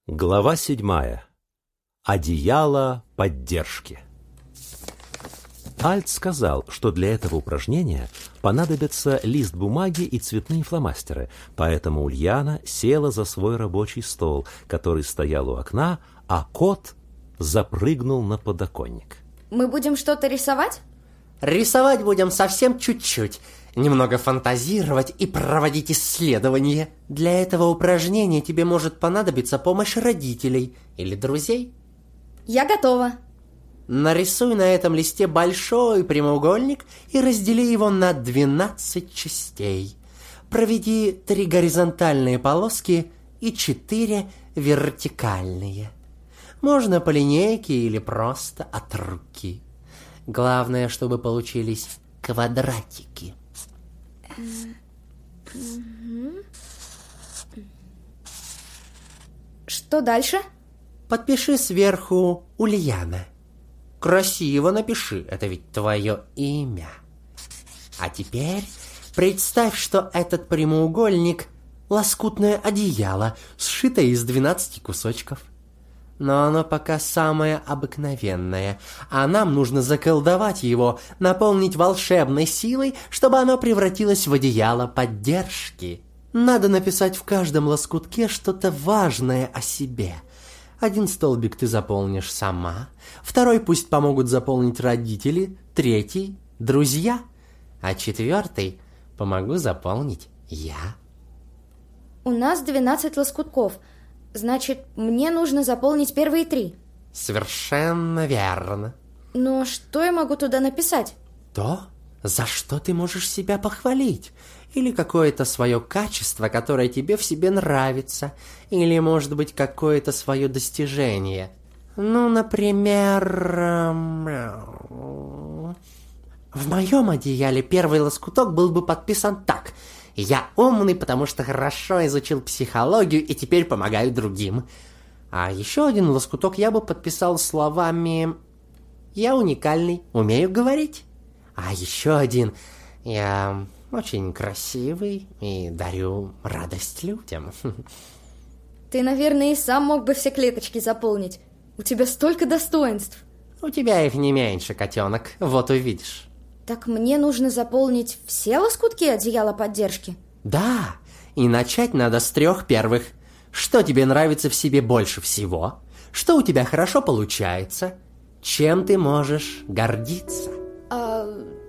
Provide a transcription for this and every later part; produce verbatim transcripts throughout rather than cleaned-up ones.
Глава седьмая. Одеяло поддержки. Альт сказал, что для этого упражнения понадобятся лист бумаги и цветные фломастеры, поэтому Ульяна села за свой рабочий стол, который стоял у окна, а кот запрыгнул на подоконник. Мы будем что-то рисовать? Рисовать будем совсем чуть-чуть, немного фантазировать и проводить исследования. Для этого упражнения тебе может понадобиться помощь родителей или друзей. Я готова. Нарисуй на этом листе большой прямоугольник и раздели его на двенадцать частей. Проведи три горизонтальные полоски и четыре вертикальные. Можно по линейке или просто от руки. Главное, чтобы получились квадратики. Что дальше? Подпиши сверху Ульяна. Красиво напиши, это ведь твое имя. А теперь представь, что этот прямоугольник — лоскутное одеяло, сшитое из двенадцати кусочков. Но оно пока самое обыкновенное, а нам нужно заколдовать его, наполнить волшебной силой, чтобы оно превратилось в одеяло поддержки. Надо написать в каждом лоскутке что-то важное о себе. Один столбик ты заполнишь сама, второй пусть помогут заполнить родители, третий — друзья, а четвертый помогу заполнить я. У нас двенадцать лоскутков. Значит, мне нужно заполнить первые три. Совершенно верно. Но что я могу туда написать? То, за что ты можешь себя похвалить. Или какое-то свое качество, которое тебе в себе нравится. Или, может быть, какое-то свое достижение. Ну, например... В моем одеяле первый лоскуток был бы подписан так: «Я умный, потому что хорошо изучил психологию и теперь помогаю другим». А еще один лоскуток я бы подписал словами: «Я уникальный, умею говорить». А еще один: «Я очень красивый и дарю радость людям». Ты, наверное, и сам мог бы все клеточки заполнить. У тебя столько достоинств. У тебя их не меньше, котенок, вот увидишь. Так мне нужно заполнить все лоскутки одеяла поддержки? Да, и начать надо с трех первых. Что тебе нравится в себе больше всего? Что у тебя хорошо получается? Чем ты можешь гордиться? А,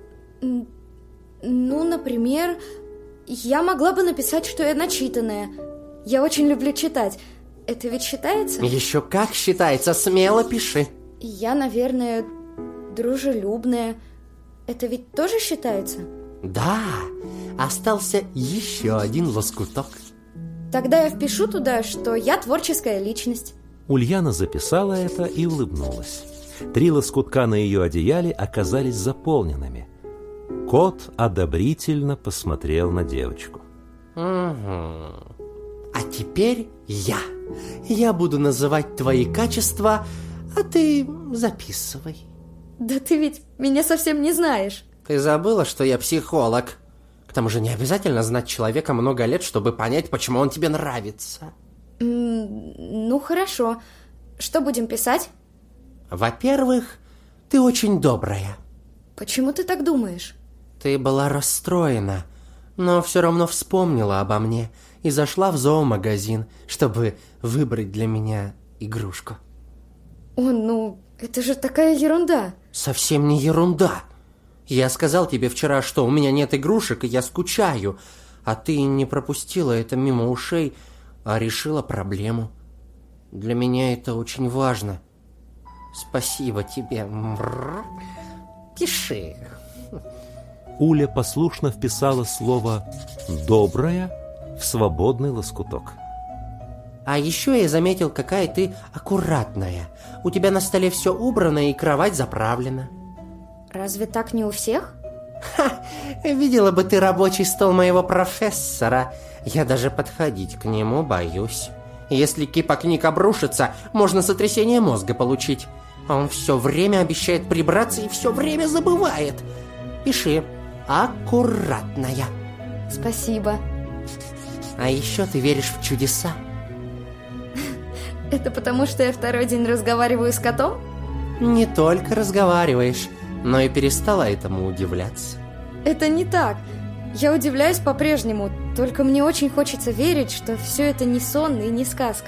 ну, например, я могла бы написать, что я начитанная. Я очень люблю читать. Это ведь считается? Еще как считается, смело пиши. Я, наверное, дружелюбная. Это ведь тоже считается? Да, остался еще один лоскуток. Тогда я впишу туда, что я творческая личность. Ульяна записала это и улыбнулась. Три лоскутка на ее одеяле оказались заполненными. Кот одобрительно посмотрел на девочку. Угу. А теперь я. Я буду называть твои качества, а ты записывай. Да ты ведь меня совсем не знаешь. Ты забыла, что я психолог? К тому же не обязательно знать человека много лет, чтобы понять, почему он тебе нравится. М-м, ну, хорошо. Что будем писать? Во-первых, ты очень добрая. Почему ты так думаешь? Ты была расстроена, но все равно вспомнила обо мне и зашла в зоомагазин, чтобы выбрать для меня игрушку. О, ну, это же такая ерунда. Совсем не ерунда. Я сказал тебе вчера, что у меня нет игрушек, и я скучаю, а ты не пропустила это мимо ушей, а решила проблему. Для меня это очень важно. Спасибо тебе. Пиши. Уля послушно вписала слово «добрая» в свободный лоскуток. А еще я заметил, какая ты аккуратная. У тебя на столе все убрано и кровать заправлена. Разве так не у всех? Ха! Видела бы ты рабочий стол моего профессора. Я даже подходить к нему боюсь. Если кипа книг обрушится, можно сотрясение мозга получить. Он все время обещает прибраться и все время забывает. Пиши: аккуратная. Спасибо. А еще ты веришь в чудеса? Это потому, что я второй день разговариваю с котом? Не только разговариваешь, но и перестала этому удивляться. Это не так. Я удивляюсь по-прежнему, только мне очень хочется верить, что все это не сон и не сказка.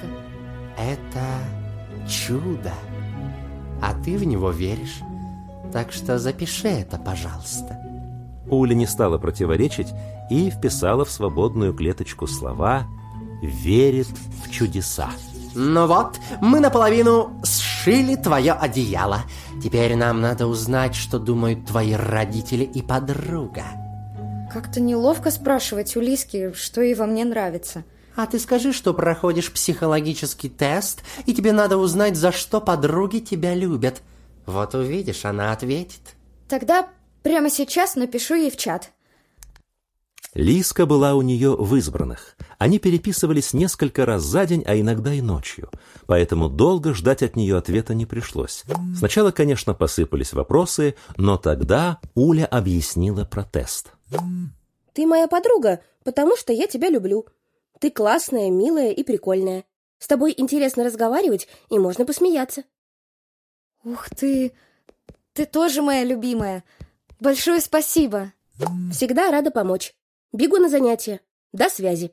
Это чудо. А ты в него веришь. Так что запиши это, пожалуйста. Уля не стала противоречить и вписала в свободную клеточку слова «верит в чудеса». Ну вот, мы наполовину сшили твое одеяло. Теперь нам надо узнать, что думают твои родители и подруга. Как-то неловко спрашивать у Лиски, что ей во мне нравится. А ты скажи, что проходишь психологический тест, и тебе надо узнать, за что подруги тебя любят. Вот увидишь, она ответит. Тогда прямо сейчас напишу ей в чат. Лиска была у нее в избранных. Они переписывались несколько раз за день, а иногда и ночью. Поэтому долго ждать от нее ответа не пришлось. Сначала, конечно, посыпались вопросы, но тогда Уля объяснила про тест. Ты моя подруга, потому что я тебя люблю. Ты классная, милая и прикольная. С тобой интересно разговаривать, и можно посмеяться. Ух ты! Ты тоже моя любимая. Большое спасибо. Всегда рада помочь. Бегу на занятия. До связи.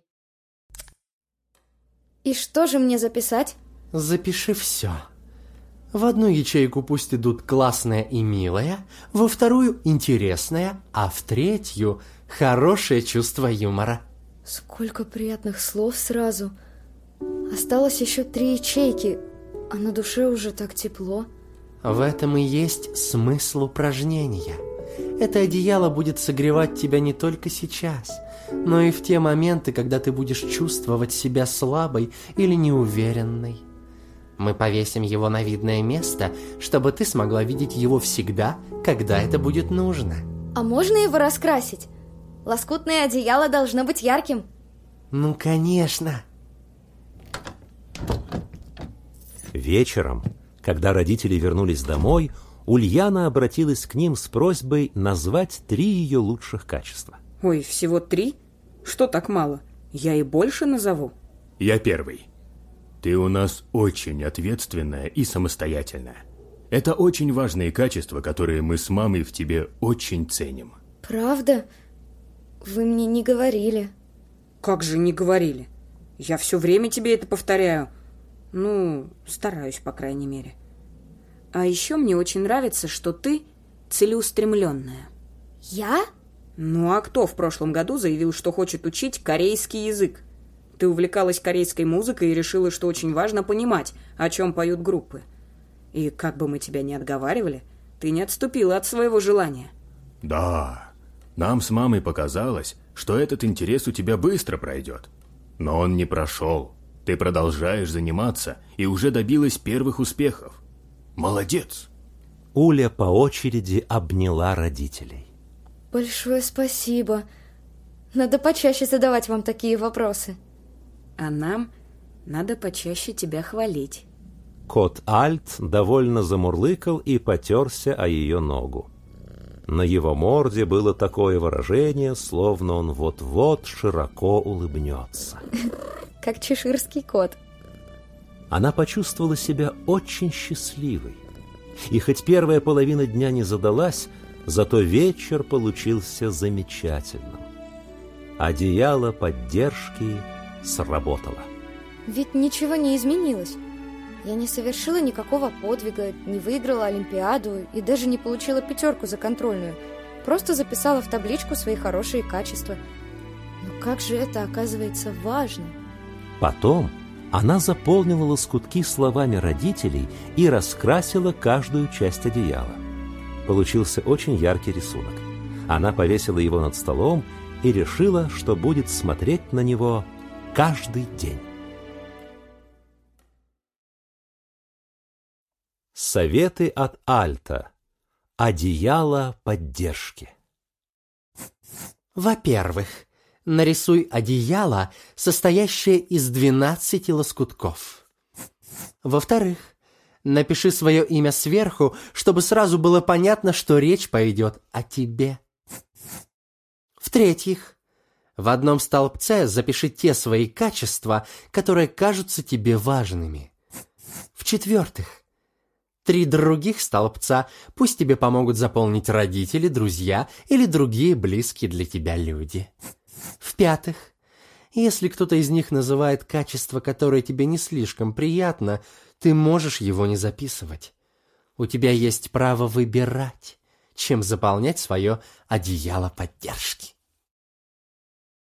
И что же мне записать? Запиши все. В одну ячейку пусть идут классная и милая, во вторую интересная, а в третью хорошее чувство юмора. Сколько приятных слов сразу. Осталось еще три ячейки, а на душе уже так тепло. В этом и есть смысл упражнения. Это одеяло будет согревать тебя не только сейчас, но и в те моменты, когда ты будешь чувствовать себя слабой или неуверенной. Мы повесим его на видное место, чтобы ты смогла видеть его всегда, когда это будет нужно. А можно его раскрасить? Лоскутное одеяло должно быть ярким. Ну, конечно. Вечером, когда родители вернулись домой, Ульяна обратилась к ним с просьбой назвать три ее лучших качества. Ой, всего три? Что так мало? Я и больше назову. Я первый. Ты у нас очень ответственная и самостоятельная. Это очень важные качества, которые мы с мамой в тебе очень ценим. Правда? Вы мне не говорили. Как же не говорили? Я все время тебе это повторяю. Ну, стараюсь, по крайней мере. А еще мне очень нравится, что ты целеустремленная. Я? Ну а кто в прошлом году заявил, что хочет учить корейский язык? Ты увлекалась корейской музыкой и решила, что очень важно понимать, о чем поют группы. И как бы мы тебя ни отговаривали, ты не отступила от своего желания. Да, нам с мамой показалось, что этот интерес у тебя быстро пройдет. Но он не прошел. Ты продолжаешь заниматься и уже добилась первых успехов. Молодец! Уля по очереди обняла родителей. Большое спасибо. Надо почаще задавать вам такие вопросы. А нам надо почаще тебя хвалить. Кот Альт довольно замурлыкал и потерся о ее ногу. На его морде было такое выражение, словно он вот-вот широко улыбнется. Как чеширский кот. Она почувствовала себя очень счастливой. И хоть первая половина дня не задалась, зато вечер получился замечательным. Одеяло поддержки сработало. Ведь ничего не изменилось. Я не совершила никакого подвига, не выиграла Олимпиаду и даже не получила пятерку за контрольную. Просто записала в табличку свои хорошие качества. Но как же это оказывается важно? Потом она заполнила лоскутки словами родителей и раскрасила каждую часть одеяла. Получился очень яркий рисунок. Она повесила его над столом и решила, что будет смотреть на него каждый день. Советы от Альта. Одеяло поддержки. Во-первых, нарисуй одеяло, состоящее из двенадцати лоскутков. Во-вторых, напиши свое имя сверху, чтобы сразу было понятно, что речь пойдет о тебе. В-третьих, в одном столбце запиши те свои качества, которые кажутся тебе важными. В-четвертых, три других столбца пусть тебе помогут заполнить родители, друзья или другие близкие для тебя люди. В-пятых, если кто-то из них называет качество, которое тебе не слишком приятно, ты можешь его не записывать. У тебя есть право выбирать, чем заполнять свое одеяло поддержки.